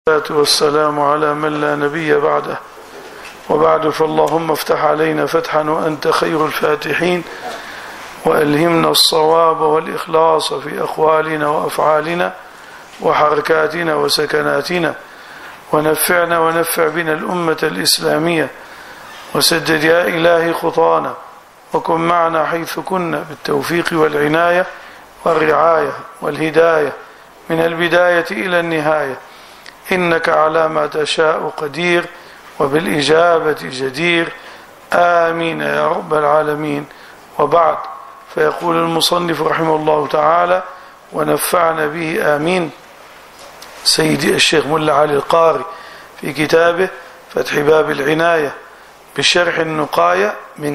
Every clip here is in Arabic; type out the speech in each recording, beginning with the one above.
والصلاة والسلام على من لا نبي بعده، وبعد، فاللهم افتح علينا فتحا وأنت خير الفاتحين، وألهمنا الصواب والإخلاص في أقوالنا وأفعالنا وحركاتنا وسكناتنا، ونفعنا ونفع بنا الأمة الإسلامية، وسدد يا إلهي خطانا، وكن معنا حيث كنا بالتوفيق والعناية والرعاية والهداية من البداية إلى النهاية، إنك على ما تشاء قدير وبالإجابة جدير، آمين يا رب العالمين. وبعد، فيقول المصنف رحمه الله تعالى ونفعنا به آمين سيدي الشيخ ملا علي القاري في كتابه فتح باب العناية بشرح النقاية من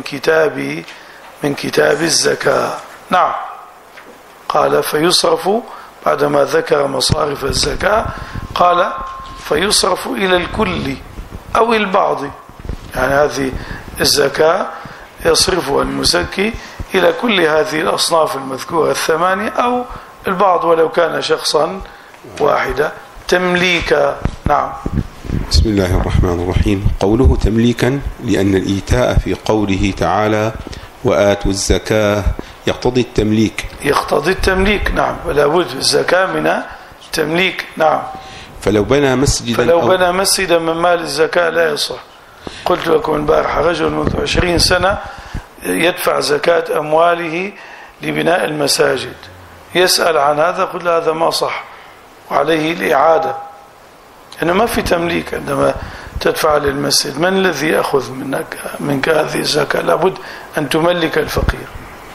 كتاب الزكاة. نعم، قال فيصرف بعدما ذكر مصارف الزكاة، قال فيصرف إلى الكل أو البعض، يعني هذه الزكاة يصرفها المزكي إلى كل هذه الأصناف المذكورة الثمانية أو البعض ولو كان شخصا واحدا تمليكا. نعم. بسم الله الرحمن الرحيم. قوله تمليكا لأن الإيتاء في قوله تعالى وآتوا الزكاة يقتضي التمليك. نعم، ولا بد الزكاة من التمليك. نعم. فلو بنى مسجدا من مال الزكاة لا يصح. قلت لكم البارحة رجل منذ 20 سنة يدفع زكاة أمواله لبناء المساجد، يسأل عن هذا، قل هذا ما صح وعليه الإعادة، لأنه ما في تمليك عندما تدفع للمسجد. من الذي يأخذ منك هذه الزكاة؟ لابد أن تملك الفقير.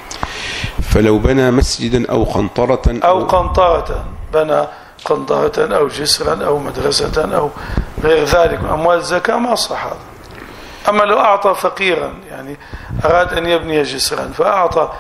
فلو بنى مسجدا أو قنطرة بنى قنطرة أو جسرا أو مدرسة أو غير ذلك من أموال الزكاة ما صح هذا. أما لو أعطى فقيرا، يعني أراد أن يبني جسرا فأعطى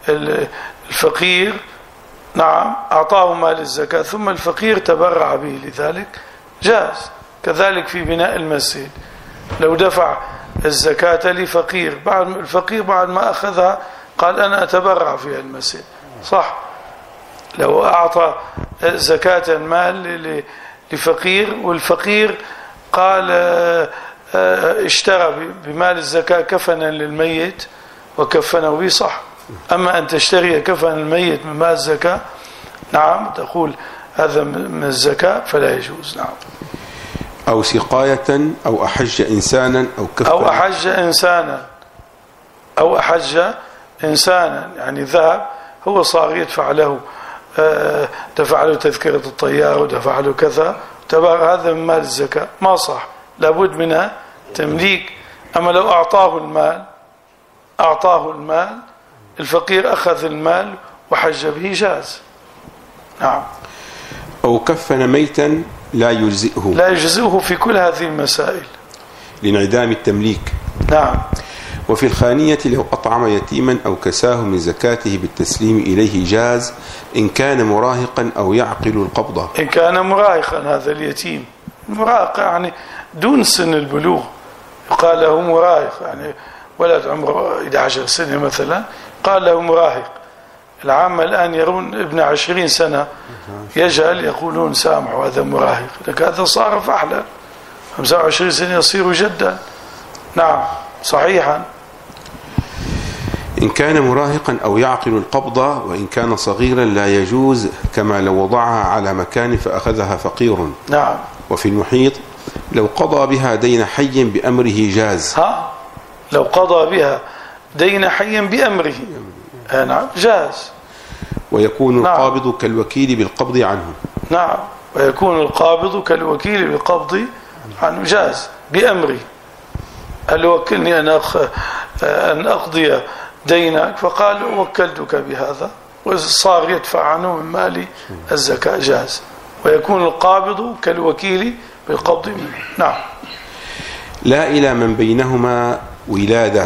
الفقير، نعم، أعطاه مال الزكاة ثم الفقير تبرع به لذلك، جاز. كذلك في بناء المسجد، لو دفع الزكاة لفقير، الفقير بعد ما أخذها قال أنا أتبرع في المسجد، صح. لو أعطى زكاة المال لفقير والفقير قال اشترى بمال الزكاة كفنا للميت وكفنه به، صح. أما أن تشتري كفن الميت من مال الزكاة، نعم، تقول هذا من الزكاة، فلا يجوز. نعم. أو سقاية أو أحج إنسانا أو أحج إنسانا يعني ذهب، هو صار يدفع له، دفع له تذكرة الطيارة ودفع له كذا، هذا من مال الزكاة، ما صح، لابد منها تمليك. أما لو أعطاه المال الفقير أخذ المال وحج به، جاز. نعم. أو كفن ميتا لا يجزئه في كل هذه المسائل لانعدام التمليك. نعم. وفي الخانية لو أطعم يتيما أو كساه من زكاته بالتسليم إليه جاز إن كان مراهقا أو يعقل القبضة. إن كان مراهقا، هذا اليتيم مراهق يعني دون سن البلوغ، قال له مراهق، يعني ولد عمره 11 سنة مثلا قال له مراهق. العامة الآن يرون ابن 20 سنة يجهل يقولون سامع وهذا مراهق، لك هذا صار فحلا، 25 سنة يصير جدا. نعم، صحيحا. إن كان مراهقا أو يعقل القبضة، وإن كان صغيرا لا يجوز، كما لو وضعها على مكان فأخذها فقير. نعم. وفي المحيط لو قضى بها دين حي بأمره جاز. لو قضى بها دين حي بأمره، نعم، جاز. ويكون القابض كالوكيل بالقبض عنه. نعم، ويكون القابض كالوكيل بالقبض عنه، جاز بأمره. قال وكلني أن أقضي دينك، فقال وكلتك بهذا، وصار يدفع عنه من مال الزكاة، جاز. ويكون القابض كالوكيل بالقبض منه. نعم. لا إلى من بينهما ولاد.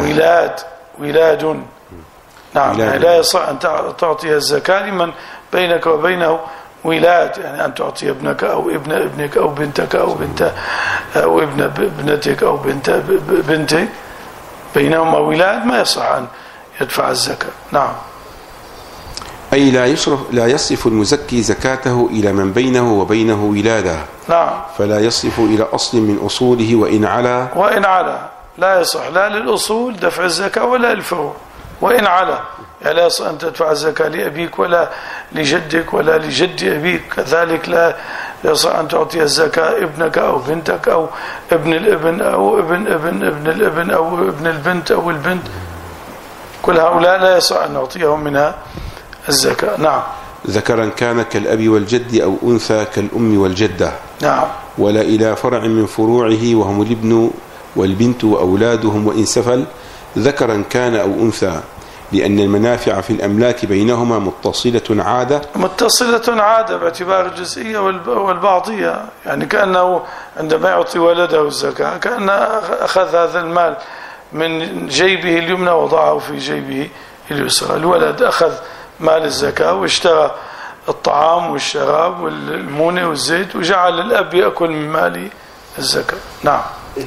نعم، يعني لا يصح أن تعطي الزكاة لمن بينك وبينه ولاد، يعني أن تعطي ابنك أو ابن ابنك أو بنتك أو ابن ابنتك أو بنتك بينهما ولاد، ما يصح أن يدفع الزكاة. نعم. أي لا يصرف المزكي زكاته إلى من بينه وبينه ولادة. نعم. فلا يصرف إلى أصل من أصوله وإن علا لا يصح لا للأصول دفع الزكاة ولا للفروع، وإن علا يعني لا يصح أن تدفع الزكاة لأبيك ولا لجدك ولا لجد أبيك، كذلك لا يصح أن تعطي الزكاة ابنك أو بنتك أو ابن الابن أو ابن الابن أو ابن البنت أو البنت، كل هؤلاء لا يصح أن نعطيهم منها الزكاة. نعم. ذكرا كان كالأب والجد أو أنثى كالأم والجدة. نعم. ولا إلى فرع من فروعه وهم الابن والبنت وأولادهم وإن سفل ذكرا كان أو أنثى، لأن المنافع في الأملاك بينهما متصلة عادة باعتبار الجزئية والبعضية، يعني كأنه عندما يعطي ولده الزكاة كأنه أخذ هذا المال من جيبه اليمنى وضعه في جيبه اليسرى. الولد أخذ مال الزكاة واشترى الطعام والشراب والمونة والزيت وجعل الأب يأكل من مال الزكاة. نعم.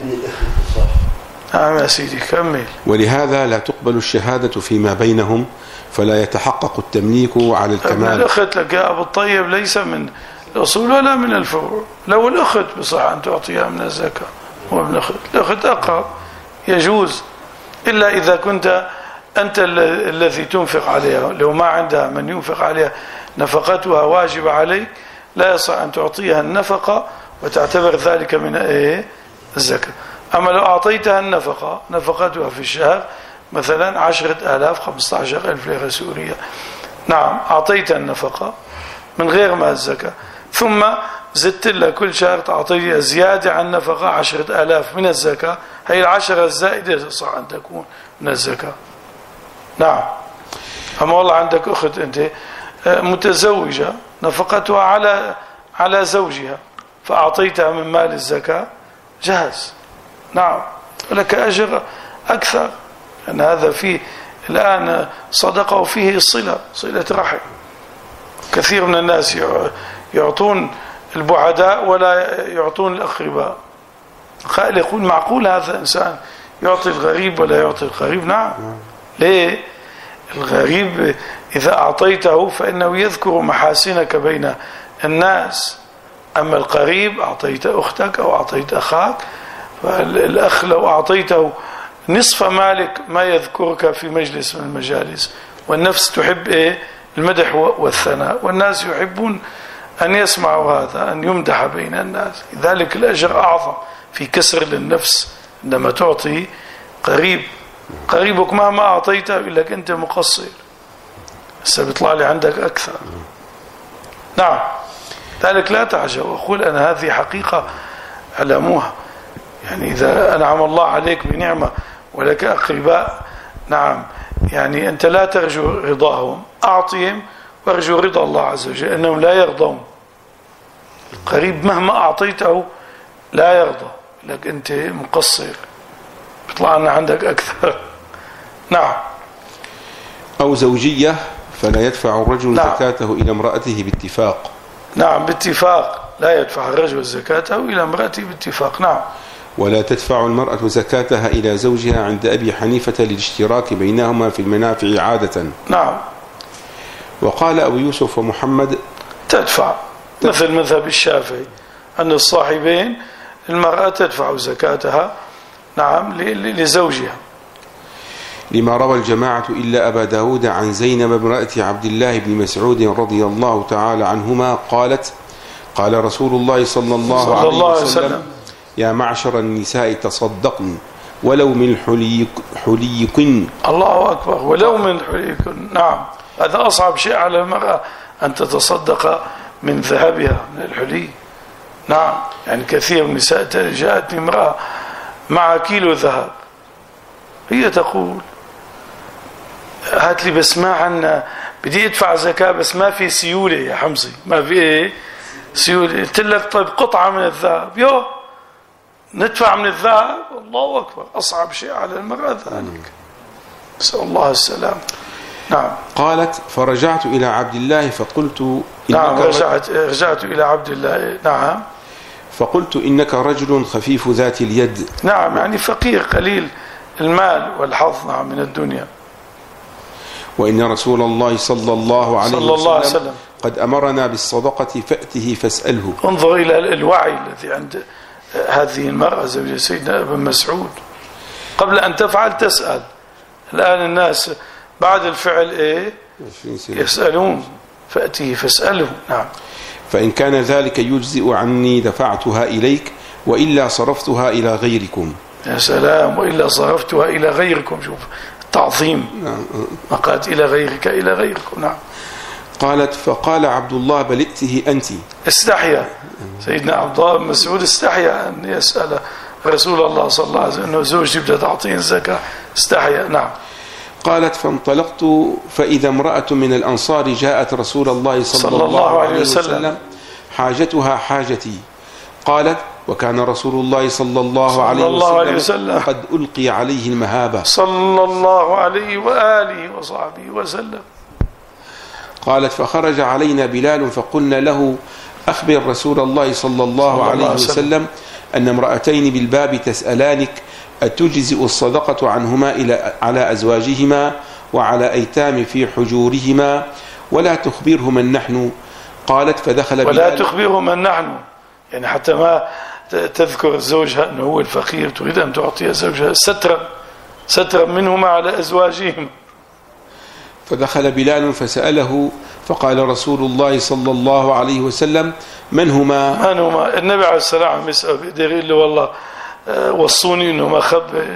نعم يا سيدي كمل. ولهذا لا تقبل الشهادة فيما بينهم، فلا يتحقق التمليك على الكمال. ابن الأخت لك يا أبو الطيب ليس من الأصول ولا من الفروع، لو الأخت بصح أن تعطيها من الزكاة، وابن الأخت أقرب يجوز، إلا إذا كنت أنت الذي تنفق عليها، لو ما عندها من ينفق عليها نفقتها واجب عليك لا يصح أن تعطيها النفقة وتعتبر ذلك من الزكاة. أما لو أعطيتها النفقة نفقتها في الشهر مثلا 10,000 15,000 ليرة سورية، نعم أعطيتها النفقة من غير ما الزكاة، ثم زدت لها كل شهر تعطيها زيادة عن نفقة 10,000 من الزكاة، هي 10 الزائدة تصح أن تكون من الزكاة. نعم. أما والله عندك أخت أنت متزوجة نفقتها على زوجها فأعطيتها من مال الزكاة جاهز، نعم لك أجر أكثر، لأن هذا فيه الآن صدقة وفيه صلة رحم. كثير من الناس يعطون البعداء ولا يعطون الأقرباء، يقول معقول هذا إنسان يعطي الغريب ولا يعطي القريب؟ نعم. ليه؟ الغريب إذا أعطيته فإنه يذكر محاسنك بين الناس، أما القريب أعطيت أختك أو أعطيت أخاك، فالأخ لو أعطيته نصف مالك ما يذكرك في مجلس من المجالس، والنفس تحب المدح والثناء، والناس يحبون أن يسمعوا هذا، أن يمدح بين الناس، لذلك الأجر أعظم في كسر للنفس عندما تعطي قريبك مهما أعطيته يقول لك أنت مقصر، هسه بيطلع لي عندك أكثر. نعم. ذلك لا تعجب، أقول أنا هذه حقيقة علموها، يعني إذا أنعم الله عليك بنعمة ولك أقرباء، نعم يعني أنت لا ترجو رضاهم، أعطيهم وارجو رضا الله عز وجل، أنهم لا يرضون. القريب مهما أعطيته لا يرضى، لك أنت مقصر، بيطلع لنا عندك أكثر. نعم. أو زوجية فلا يدفع الرجل نعم. زكاته إلى امرأته باتفاق. نعم باتفاق، لا يدفع الرجل زكاته إلى امرأته باتفاق. نعم. ولا تدفع المرأة زكاتها إلى زوجها عند أبي حنيفة للاشتراك بينهما في المنافع عادة. نعم. وقال أبو يوسف ومحمد تدفع مثل مذهب الشافعي أن الصاحبين المرأة تدفع زكاتها نعم لزوجها، لما روى الجماعة إلا أبا داود عن زينب امرأة عبد الله بن مسعود رضي الله تعالى عنهما قالت قال رسول الله صلى الله عليه وسلم يا معشر النساء تصدقن ولو من حليكن. الله أكبر، ولو من حليكن. نعم، هذا أصعب شيء على المرأة أن تتصدق من ذهبها من الحلي. نعم، يعني كثير من النساء جاءتني امرأة مع كيلو ذهب، هي تقول هات لي بس ما عنا، بدي ادفع زكاة بس ما في سيولة يا حمصي، ما في سيولة. قلت لك طيب قطعة من الذهب، ندفع من الذهب. الله أكبر، أصعب شيء على المرأة ذلك، نسأل الله السلام. نعم. قالت فرجعت إلى عبد الله فقلت نعم، رجعت إلى عبد الله. نعم. فقلت إنك رجل خفيف ذات اليد. نعم، يعني فقير قليل المال والحظ نعم من الدنيا. وإن رسول الله صلى الله عليه وسلم قد أمرنا بالصدقة فأته فاسأله. انظر إلى الوعي الذي عند هذه المرأة زوجة سيدنا ابن مسعود، قبل أن تفعل تسأل. الآن الناس بعد الفعل يسألون، فأته فاسأله. نعم. فإن كان ذلك يجزئ عني دفعتها إليك وإلا صرفتها إلى غيركم. يا سلام، وإلا صرفتها إلى غيركم. شوف التعظيم. ما قالت إلى غيرك، إلى غيركم. نعم. قالت فقال عبد الله بل ائته أنت. استحيا سيدنا عبد الله بن مسعود، استحيا أن يسأل رسول الله صلى الله عليه وسلم أنه زوجتي بدها تعطيني الزكاة، استحيا. نعم. قالت فانطلقت فإذا امرأة من الأنصار جاءت رسول الله صلى الله عليه وسلم حاجتها حاجتي. قالت وكان رسول الله صلى الله عليه وسلم قد ألقي عليه المهابة صلى الله عليه وآله وصحبه وسلم. قالت فخرج علينا بلال فقلنا له أخبر رسول الله صلى الله عليه وسلم أن امرأتين بالباب تسألانك أتجزئ الصدقة عنهما على أزواجهما وعلى أيتام في حجورهما ولا تخبرهم من نحن. قالت فدخل بلال. ولا تخبرهم من نحن، يعني حتى ما تذكر زوجها أنه هو الفقير، تريد أن تعطي زوجها سترا منهما على أزواجهم. فدخل بلال فسأله فقال رسول الله صلى الله عليه وسلم من هما؟ النبي عليه السلام يسأل يقول له والله وصوني انه ما خبر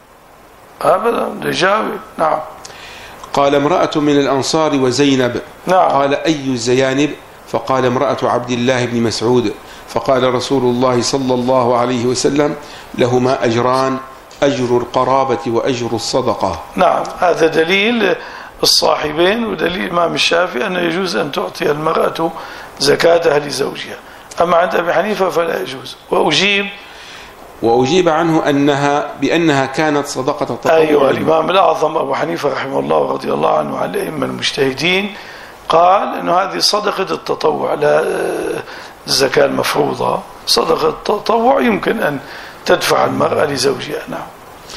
ابدا يجاوب. نعم. قال امرأة من الأنصار وزينب. نعم. قال أي الزيانب؟ فقال امرأة عبد الله بن مسعود. فقال رسول الله صلى الله عليه وسلم لهما أجران، أجر القرابة وأجر الصدقة. نعم. هذا دليل الصاحبين ودليل الإمام الشافعي أنه يجوز أن تعطي المرأة زكاتها لزوجها، أما عند أبي حنيفة فلا يجوز. وأجيب عنه بأنها كانت صدقة تطوع. أيوة. الإمام الأعظم أبو حنيفة رحمه الله ورضي الله عنه عن الأئمة المجتهدين قال أنه هذه صدقة التطوع لا الزكاة المفروضة. صدقة التطوع يمكن أن تدفع المرأة لزوجها. نعم.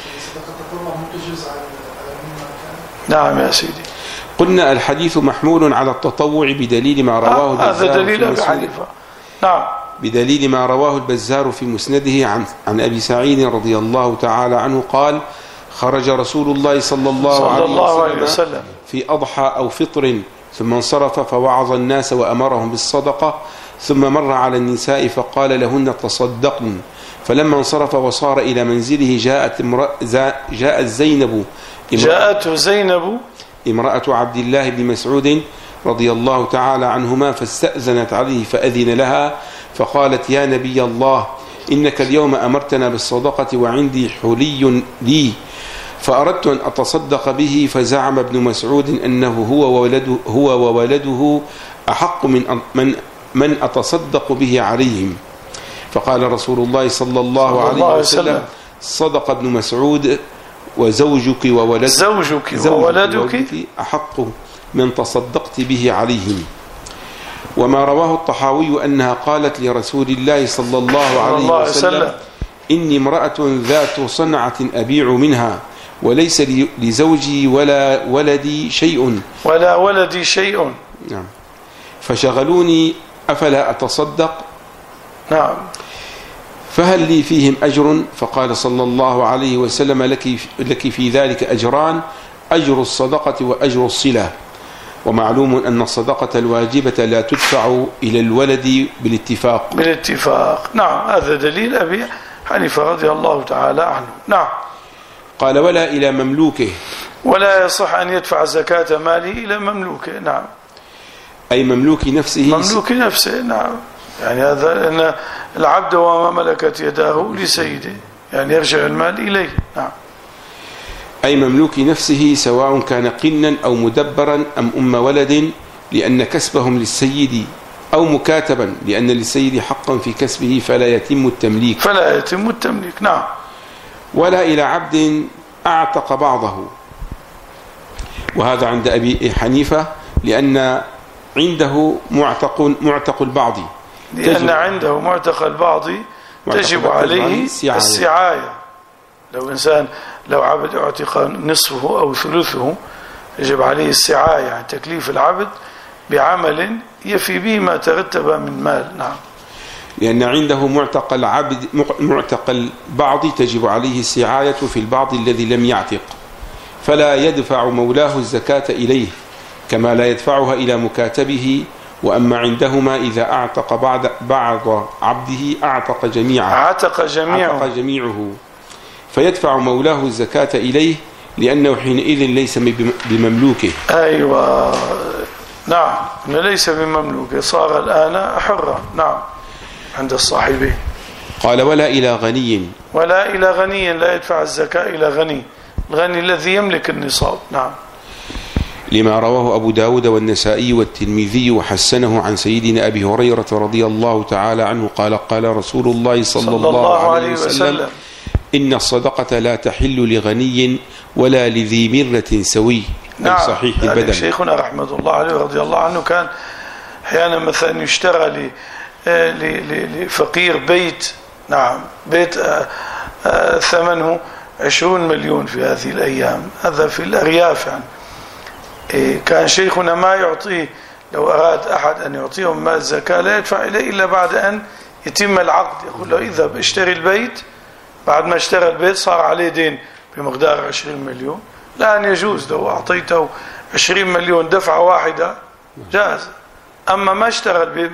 نعم يا سيدي. قلنا الحديث محمول على التطوع بدليل ما رواه البزار. هذا دليل أبي حنيفة. نعم. بدليل ما رواه البزار في مسنده عن أبي سعيد رضي الله تعالى عنه قال خرج رسول الله صلى الله عليه وسلم في أضحى أو فطر ثم انصرف فوعظ الناس وأمرهم بالصدقة ثم مر على النساء فقال لهن تصدقن. فلما انصرف وصار إلى منزله جاءت زينب امرأة عبد الله بن مسعود رضي الله تعالى عنهما فاستأذنت عليه فأذن لها فقالت يا نبي الله إنك اليوم أمرتنا بالصدقة وعندي حلي لي فأردت أن أتصدق به فزعم ابن مسعود أنه هو وولده أحق من أتصدق به عليهم. فقال رسول الله صلى الله عليه وسلم صدق ابن مسعود وزوجك وولدك أحق من تصدقت به عليهم. وما رواه الطحاوي أنها قالت لرسول الله صلى الله عليه وسلم إني امرأة ذات صنعة أبيع منها وليس لزوجي ولا ولدي شيء. نعم. فشغلوني أفلا أتصدق؟ نعم. فهل لي فيهم أجر؟ فقال صلى الله عليه وسلم لك في ذلك أجران، أجر الصدقة وأجر الصلة. ومعلوم أن الصدقة الواجبة لا تدفع إلى الولد بالاتفاق. نعم. هذا دليل أبي حنيفة رضي الله تعالى عنه. نعم. قال ولا إلى مملوكه، ولا يصح أن يدفع زكاة ماله إلى مملوكه. نعم. أي مملوك نفسه. نعم. يعني هذا أن العبد وما ملكت يداه لسيده، يعني يرجع المال إليه. نعم. أي مملوك نفسه سواء كان قنا أو مدبرا أم ولد، لأن كسبهم للسيد، أو مكاتبا لأن للسيد حقا في كسبه فلا يتم التمليك. نعم. ولا إلى عبد أعتق بعضه، وهذا عند أبي حنيفة لأن عنده معتق البعض، لأن عنده معتق البعض تجب عليه السعاية. لو عبد اعتق نصفه أو ثلثه يجب عليه السعاية عن تكليف العبد بعمل يفي به ما ترتب من مال. نعم. لأن عنده معتق البعض تجب عليه السعاية في البعض الذي لم يعتق، فلا يدفع مولاه الزكاة إليه كما لا يدفعها إلى مكاتبه. وأما عندهما إذا أعتق بعض عبده أعتق جميعه فيدفع مولاه الزكاة إليه لأنه حينئذ ليس بمملوكه. أيوة نعم، ليس بمملوكه، صار الآن حرا. نعم، عند الصاحبين. قال ولا إلى غني لا يدفع الزكاة إلى غني، الغني الذي يملك النصاب. نعم. لما رواه أبو داود والنسائي والترمذي وحسنه عن سيدنا أبي هريرة رضي الله تعالى عنه قال قال رسول الله صلى الله عليه وسلم إن الصدقة لا تحل لغني ولا لذي مرة سوي. نعم. صحيح البدن. شيخنا رحمة الله عليه رضي الله عنه كان أحيانا مثلا يشترى لفقير بيت، نعم، بيت ثمنه 20 مليون في هذه الأيام، هذا في الأرياف يعني. كان شيخنا ما يعطيه، لو أراد أحد أن يعطيهم مال زكاة لا يدفع إليه إلا بعد أن يتم العقد. يقول له إذا اشتري البيت، بعد ما اشترى البيت صار عليه دين بمقدار 20 مليون، لا أن يجوز لو أعطيته 20 مليون دفعة واحدة جاز. أما ما اشترى البيت،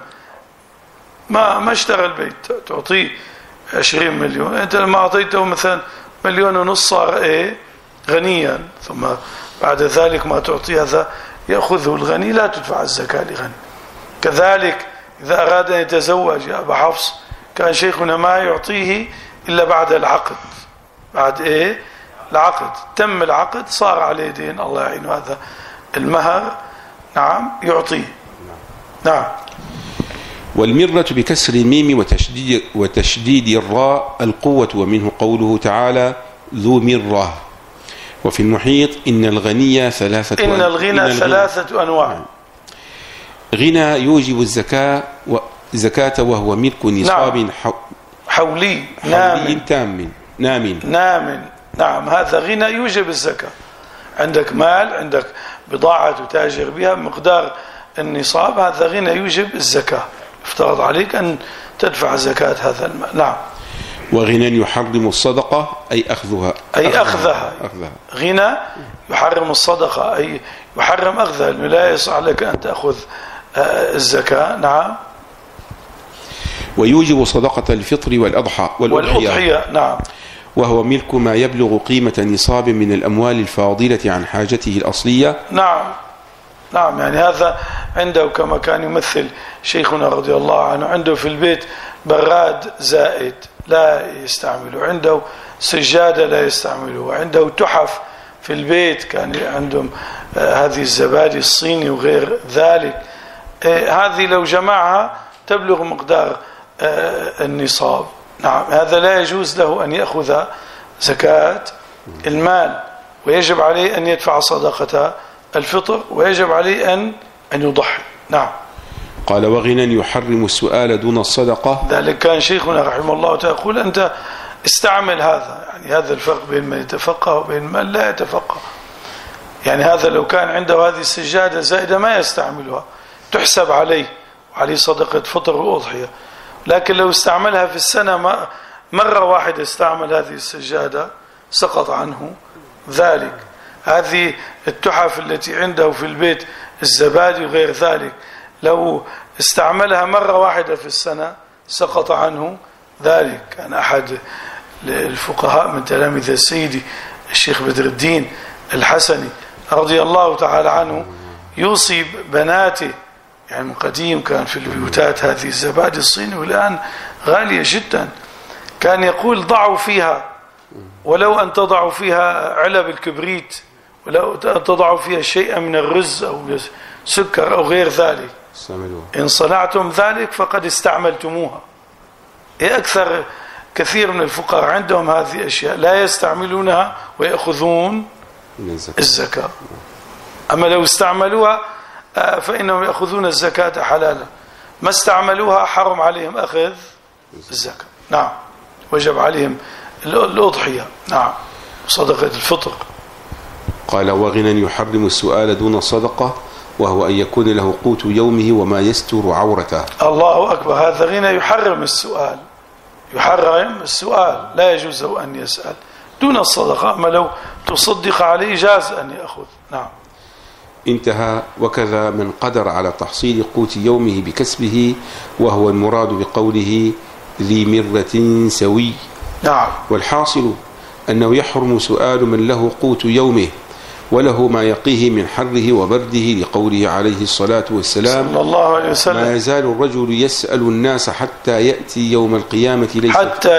ما اشترى البيت تعطيه 20 مليون، أنت لما أعطيته مثلا 1.5 مليون صار غنيا، ثم بعد ذلك ما تعطي هذا يأخذه الغني، لا تدفع الزكاة لغني. كذلك إذا أراد أن يتزوج يا أبا حفص كان شيخنا ما يعطيه إلا بعد العقد. بعد العقد، تم العقد صار عليه دين، الله يعينه، هذا المهر. نعم، يعطيه. نعم. والمرة بكسر الميم وتشديد الراء القوة، ومنه قوله تعالى ذو مرة. وفي المحيط إن الغني ثلاثة أنواع. غنى يوجب الزكاة وهو ملك نصاب حولي نام. نعم، هذا غنى يوجب الزكاة. عندك مال، عندك بضاعة تتاجر بها مقدار النصاب، هذا غنى يوجب الزكاة، افترض عليك أن تدفع زكاة هذا المال. نعم. وغنى يحرم الصدقة أي أخذها. غنى يحرم الصدقة أي يحرم أخذها، لأنه لا يصح لك أن تأخذ الزكاة. نعم. ويوجب صدقة الفطر والأضحية. نعم. وهو ملك ما يبلغ قيمة نصاب من الأموال الفاضلة عن حاجته الأصلية. نعم، يعني هذا عنده كما كان يمثل شيخنا رضي الله عنه، عنده في البيت براد زائد لا يستعمله، عنده سجادة لا يستعمله، عنده تحف في البيت، كان عندهم هذه الزبادي الصيني وغير ذلك، هذه لو جمعها تبلغ مقدار النصاب. نعم، هذا لا يجوز له أن يأخذ زكاة المال، ويجب عليه أن يدفع صدقة الفطر، ويجب عليه أن يضحي. نعم. قال وغنى يحرم السؤال دون الصدقة. ذلك كان شيخنا رحمه الله تعالى يقول أنت استعمل هذا، يعني هذا الفرق بين من يتفقه وبين من لا يتفقه. يعني هذا لو كان عنده هذه السجادة زائدة ما يستعملها، تحسب عليه وعليه صدقة فطر وأضحية، لكن لو استعملها في السنة مرة واحدة استعمل هذه السجادة سقط عنه ذلك. هذه التحف التي عنده في البيت الزبادي وغير ذلك لو استعملها مرة واحدة في السنة سقط عنه ذلك. كان أحد الفقهاء من تلاميذ السيدي الشيخ بدر الدين الحسني رضي الله تعالى عنه يوصي بناته، يعني من قديم كان في البيوتات هذه الزبادي الصيني والآن غالية جدا، كان يقول ضعوا فيها، ولو أن تضعوا فيها علب الكبريت، ولو أن تضعوا فيها شيئا من الرز أو سكر أو غير ذلك، إن صنعتم ذلك فقد استعملتموها. أكثر كثير من الفقراء عندهم هذه الأشياء لا يستعملونها ويأخذون الزكاة، أما لو استعملوها فإنهم يأخذون الزكاة حلالا، ما استعملوها حرم عليهم أخذ الزكاة. نعم، وجب عليهم الأضحية. نعم، صدقة الفطر. قال وغنى يحرم السؤال دون الصدقة، وهو أن يكون له قوت يومه وما يستر عورته. الله أكبر، هذا غنى يحرم السؤال، يحرم السؤال، لا يجوز أن يسأل دون الصدقة، أما لو تصدق عليه جاز أن يأخذ. نعم. انتهى. وكذا من قدر على تحصيل قوت يومه بكسبه، وهو المراد بقوله ذي مرة سوي. نعم. والحاصل أنه يحرم سؤال من له قوت يومه وله ما يقيه من حره وبرده، لقوله عليه الصلاة والسلام صلى الله عليه وسلم ما يزال الرجل يسأل الناس حتى يأتي يوم القيامة ليس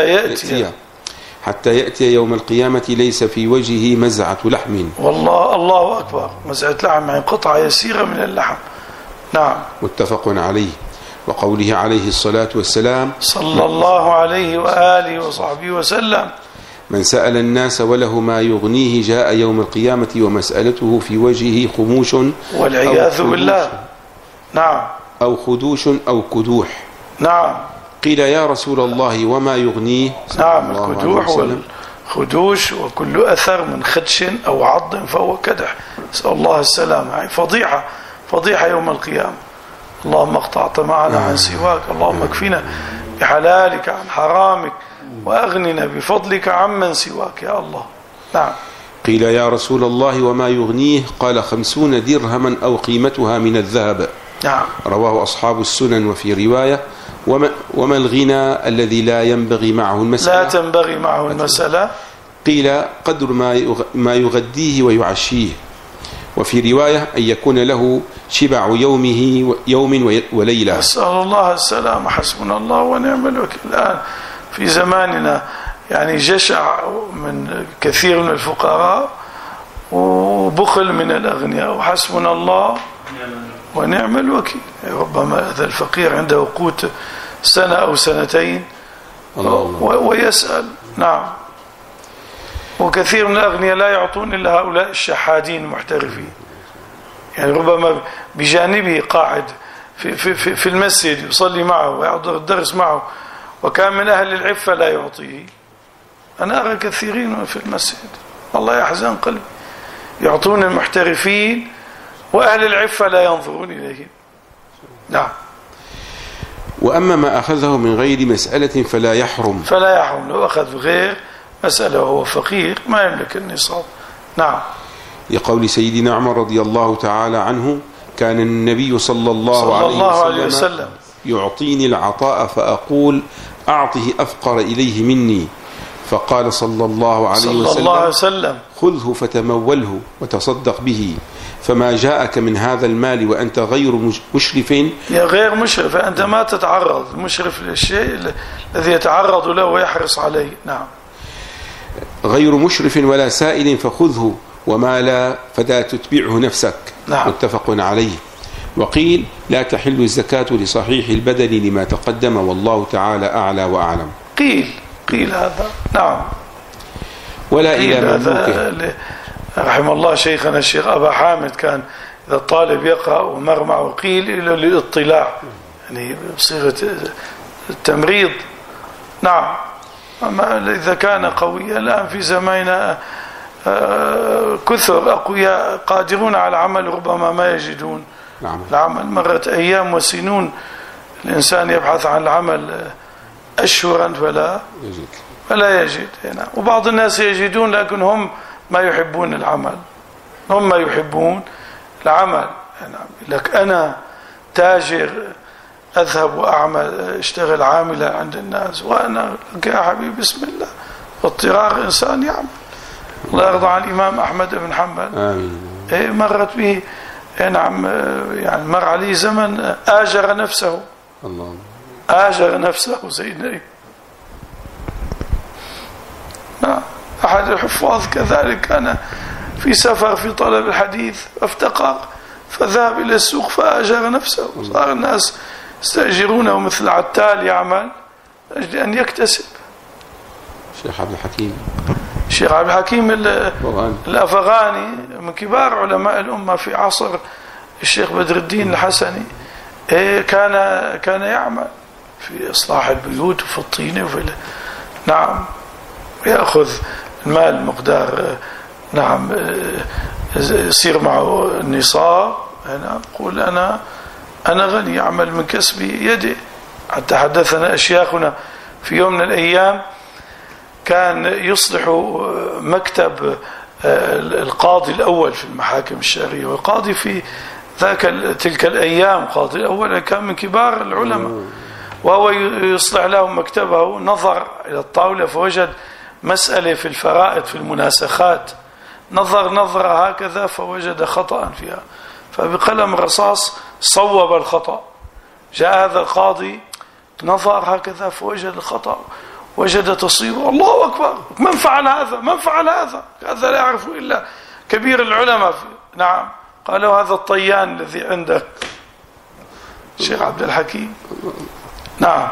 حتى يأتي يوم القيامة ليس في وجهه مزعة لحم. والله الله أكبر، مزعة لحم يعني قطعة يسيرة من اللحم. نعم. متفق عليه. وقوله عليه الصلاة والسلام صلى الله عليه وآله وصحبه وسلم من سأل الناس وله ما يغنيه جاء يوم القيامة ومسألته في وجهه خموش والعياذ بالله. نعم. أو خدوش أو كدوح. نعم. قيل يا رسول الله وما يغنيه؟ نعم. الكدوح والخدوش وكل أثر من خدش أو عض فهو كدح، نسأل الله السلامة. يعني فضيحة يوم القيامة. اللهم اقطعت معنا عن سواك، اللهم اكفنا بحلالك عن حرامك وأغننا بفضلك عمن سواك يا الله. نعم. قيل يا رسول الله وما يغنيه؟ قال 50 درهما أو قيمتها من الذهب. نعم. رواه أصحاب السنن. وفي رواية وما الغنى الذي لا ينبغي معه المسألة؟ لا تنبغي معه المسألة. قيل قدر ما يغديه ويعشيه. وفي رواية أن يكون له شبع يوم وليلة. نسأل الله السلامة. حسبنا الله ونعم الوكيل. الآن في زماننا يعني جشع من كثير من الفقراء وبخل من الأغنياء، وحسبنا الله ونعم الوكيل. ربما هذا الفقير عنده قوت سنة أو سنتين ويسأل. نعم. وكثير من الأغنياء لا يعطون إلا هؤلاء الشحادين المحترفين، يعني ربما بجانبه قاعد في المسجد يصلي معه ويحضر الدرس معه، وكان من أهل العفة لا يعطيه. أنا أرى كثيرين في المسجد الله يحزن قلبي يعطون المحترفين وأهل العفة لا ينظرون إليهم. نعم. وأما ما أخذه من غير مسألة فلا يحرم. لو أخذ غير مسألة وهو فقير ما يملك النصاب. نعم. لقول سيدنا عمر رضي الله تعالى عنه كان النبي صلى الله عليه وسلم يعطيني العطاء فأقول أعطه أفقر إليه مني، فقال صلى الله عليه وسلم خذه فتموله وتصدق به، فما جاءك من هذا المال وأنت غير مشرف. يا غير مشرف، أنت ما تتعرض، المشرف للشيء الذي يتعرض له ويحرص عليه. نعم. غير مشرف ولا سائل فخذه، وما لا فلا تتبعه نفسك. نعم. متفق عليه. وقيل لا تحل الزكاة لصحيح البدن لما تقدم، والله تعالى أعلى وأعلم. قيل هذا. نعم. ولا إلى مملوكه. رحم الله شيخنا الشيخ أبا حامد كان إذا الطالب يقرأ ومر معه قيل إلى للاطلاع، يعني بصيغة التمريض. نعم. أما إذا كان قويا، الآن في زماننا كثر أقوياء قادرون على العمل ربما ما يجدون. نعم. العمل مرت أيام وسنون الإنسان يبحث عن العمل أشهرا فلا يجد. نعم. وبعض الناس يجدون لكن هم ما يحبون العمل، هم يحبون العمل. نعم. لك أنا تاجر أذهب وأعمل أشتغل عاملا عند الناس، وأنا لك يا حبيبي بسم الله، اضطرار إنسان يعمل. الله يرضى عن الإمام أحمد بن حنبل. آمين. مرت به نعم، يعني مر عليه زمن آجر نفسه. الله. آجر نفسه سيدنا. نعم. أحد الحفاظ كذلك كان في سفر في طلب الحديث افتقر فذهب إلى السوق فآجر نفسه. صار الناس يستأجرونه مثل عتال يعمل أجل أن يكتسب. الشيخ عبد الحكيم الأفغاني من كبار علماء الأمة في عصر الشيخ بدر الدين الحسني، كان يعمل في إصلاح البيوت وفي الطين وفي نعم، يأخذ المال مقدار نعم يصير معه النصاب، أنا أقول أنا غني أعمل من كسبي يدي. حتى حدثنا أشياخنا في يوم من الأيام كان يصلح مكتب القاضي الأول في المحاكم الشرعية، والقاضي في تلك الأيام قاضي الأول كان من كبار العلماء، وهو يصلح له مكتبه، نظر إلى الطاولة فوجد مسألة في الفرائض في المناسخات، نظر هكذا فوجد خطأ فيها، فبقلم رصاص صوب الخطأ. جاء هذا القاضي نظر هكذا فوجد الخطأ، وجد تصيبه، الله أكبر، من فعل هذا؟ هذا لا يعرف إلا كبير العلماء. نعم، قالوا هذا الطيان الذي عندك الشيخ عبد الحكيم. نعم.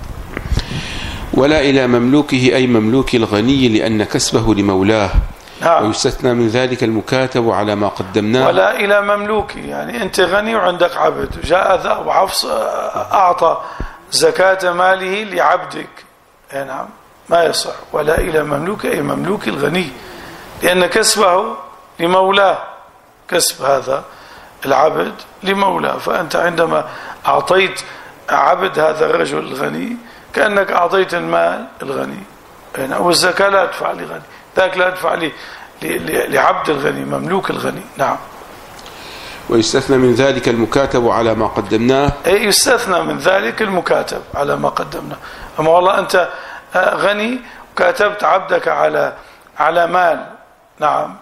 ولا إلى مملوكه أي مملوك الغني لأن كسبه لمولاه. نعم. ويستثنى من ذلك المكاتب على ما قدمناه. ولا إلى مملوكه، يعني أنت غني وعندك عبد، جاء أبو حفص أعطى زكاة ماله لعبدك، نعم ما يصح. ولا إلى مملوك أي مملوك الغني لأن كسبه لمولاه، كسب هذا العبد لمولاه. فأنت عندما أعطيت عبد هذا الرجل الغني كأنك أعطيت المال الغني، والزكاة لا تدفع لغني، ذاك لا تدفع لعبد الغني مملوك الغني. نعم. ويستثنى من ذلك المكاتب على ما قدمناه. أي يستثنى من ذلك المكاتب على ما قدمناه. أما والله أنت غني وكاتبت عبدك على مال، نعم،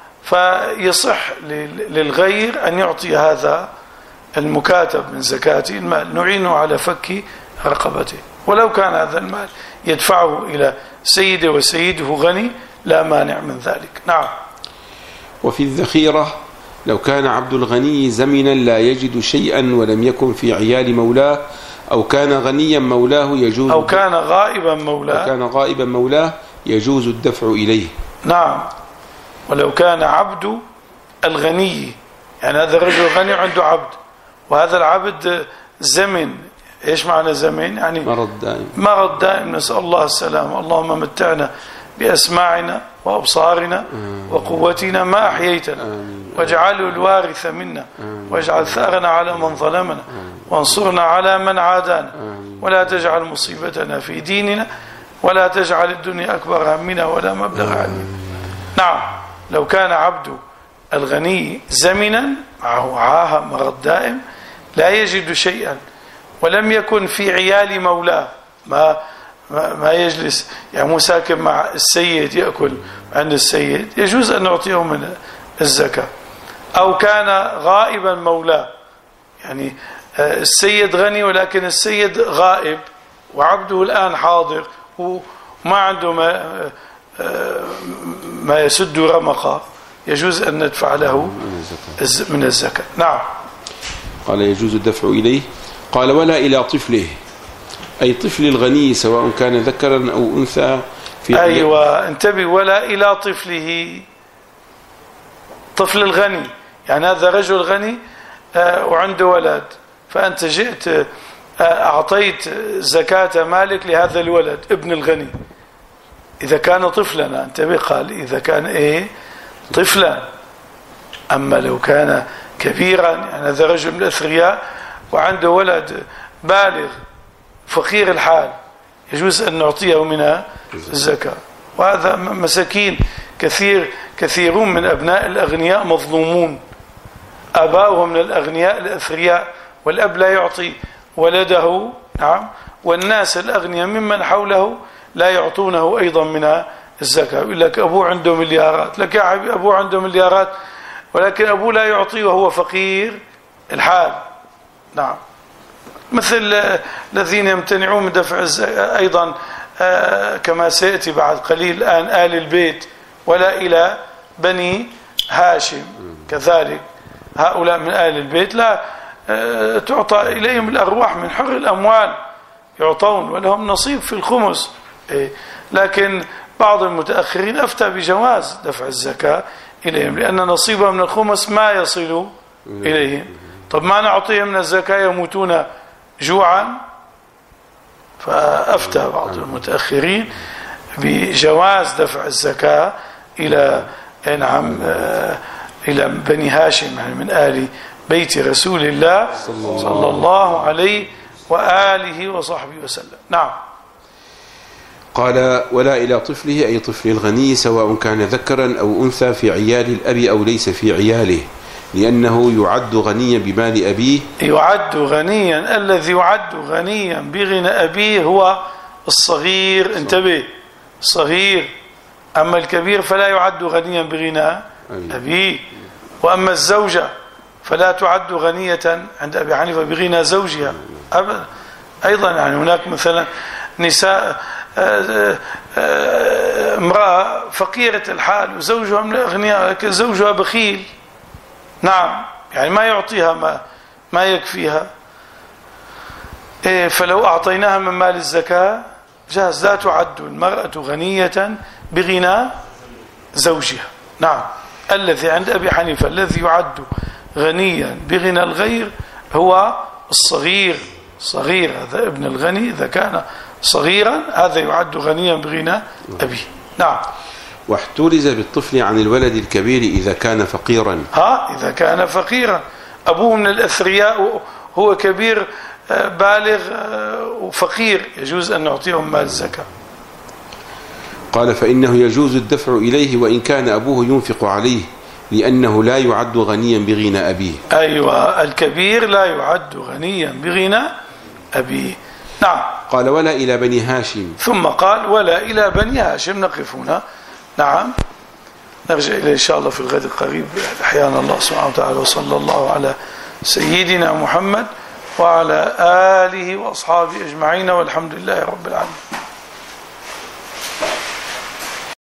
فيصح للغير أن يعطي هذا المكاتب من زكاة المال، نعينه على فك رقبته، ولو كان هذا المال يدفعه إلى سيده وسيده غني لا مانع من ذلك. نعم. وفي الذخيرة لو كان عبد الغني زمنا لا يجد شيئا ولم يكن في عيال مولاه، أو كان غنيا مولاه يجوز، أو كان غائبا مولاه يجوز الدفع إليه. نعم. ولو كان عبد الغني، يعني هذا الرجل غني عنده عبد، وهذا العبد زمن. إيش معنى زمن؟ يعني مرض دائم، نسأل الله السلامة. اللهم متعنا بأسماعنا وأبصارنا وقوتنا ما أحييتنا، واجعله الوارث منا، واجعل ثأرنا على من ظلمنا، وانصرنا على من عادانا، ولا تجعل مصيبتنا في ديننا، ولا تجعل الدنيا أكبر همنا ولا مبلغ علمنا. نعم. لو كان عبد الغني زمنا معه عاهة مرض دائم لا يجد شيئا، ولم يكن في عيال مولاه، ما يجلس، يعني مو ساكن مع السيد يأكل عند السيد، يجوز أن نعطيه من الزكاة. أو كان غائبا مولاه، يعني السيد غني ولكن السيد غائب وعبده الآن حاضر وما عنده ما يسد رمقه، يجوز أن ندفع له من الزكاة. نعم. قال يجوز الدفع إليه. قال ولا إلى طفله أي طفل الغني سواء كان ذكرا أو أنثى في أيوة انتبه. ولا إلى طفله، طفل الغني، يعني هذا رجل غني وعنده ولد، فأنت جئت أعطيت زكاة مالك لهذا الولد ابن الغني إذا كان طفلا. انتبه، قال إذا كان طفلا. أما لو كان كبيرا، يعني هذا رجل من الأثرياء وعنده ولد بالغ فقير الحال، يجوز أن نعطيه منها الزكاة. وهذا مساكين كثيرون من أبناء الأغنياء مظلومون، آباؤهم من الأغنياء الأثرياء، والأب لا يعطي ولده. نعم. والناس الأغنياء ممن حوله لا يعطونه أيضا منها الزكاة. يقول لك أبوه عنده مليارات، لك يا حبيبي أبوه عنده مليارات ولكن أبوه لا يعطي وهو فقير الحال. نعم. مثل الذين يمتنعون من دفع الزكاة أيضا كما سيأتي بعد قليل الآن آل البيت، ولا إلى بني هاشم كذلك. هؤلاء من آل البيت لا تعطى إليهم الأرواح من حر الأموال، يعطون ولهم نصيب في الخمس. لكن بعض المتأخرين أفتى بجواز دفع الزكاة إليهم لأن نصيبهم من الخمس ما يصل إليهم. طب ما نعطيهم من الزكاة يموتون جوعا؟ فأفتى بعض المتأخرين بجواز دفع الزكاة إلى إلى بني هاشم يعني من آل بيت رسول الله صلى الله عليه وآله وصحبه وسلم. نعم. قال ولا إلى طفله أي طفل الغني سواء كان ذكرا أو أنثى في عيال الأب أو ليس في عياله، لأنه يعد غنيا بمال أبيه. يعد غنيا، الذي يعد غنيا بغنى أبيه هو الصغير، انتبه، الصغير. أما الكبير فلا يعد غنيا بغنى أبيه. وأما الزوجة فلا تعد غنية عند أبي حنيفة بغنى زوجها أبدا. أيضا يعني هناك مثلا نساء امرأة فقيرة الحال وزوجها من الأغنياء لكن زوجها بخيل، نعم، يعني ما يعطيها ما يكفيها، فلو أعطيناها من مال الزكاة جاز. لا تعد المرأة غنية بغنى زوجها. نعم. الذي عند أبي حنيفة الذي يعد غنيا بغنى الغير هو الصغير. صغير هذا ابن الغني إذا كان صغيرا هذا يعد غنيا بغنى أبيه. نعم. واحترز بالطفل عن الولد الكبير إذا كان فقيرا. إذا كان فقيرا، أبوه من الأثرياء هو كبير بالغ وفقير، يجوز أن نعطيهم مال الزكاة. قال فإنه يجوز الدفع إليه وإن كان أبوه ينفق عليه، لأنه لا يعد غنيا بغنى أبيه. أيوة، الكبير لا يعد غنيا بغنى أبيه. نعم. قال ولا إلى بني هاشم، ثم قال ولا إلى بني هاشم. نقف هنا. نعم، نرجع إليه إن شاء الله في الغد القريب أحيانا الله سبحانه وتعالى. وصلى الله على سيدنا محمد وعلى آله وأصحابه أجمعين، والحمد لله رب العالمين.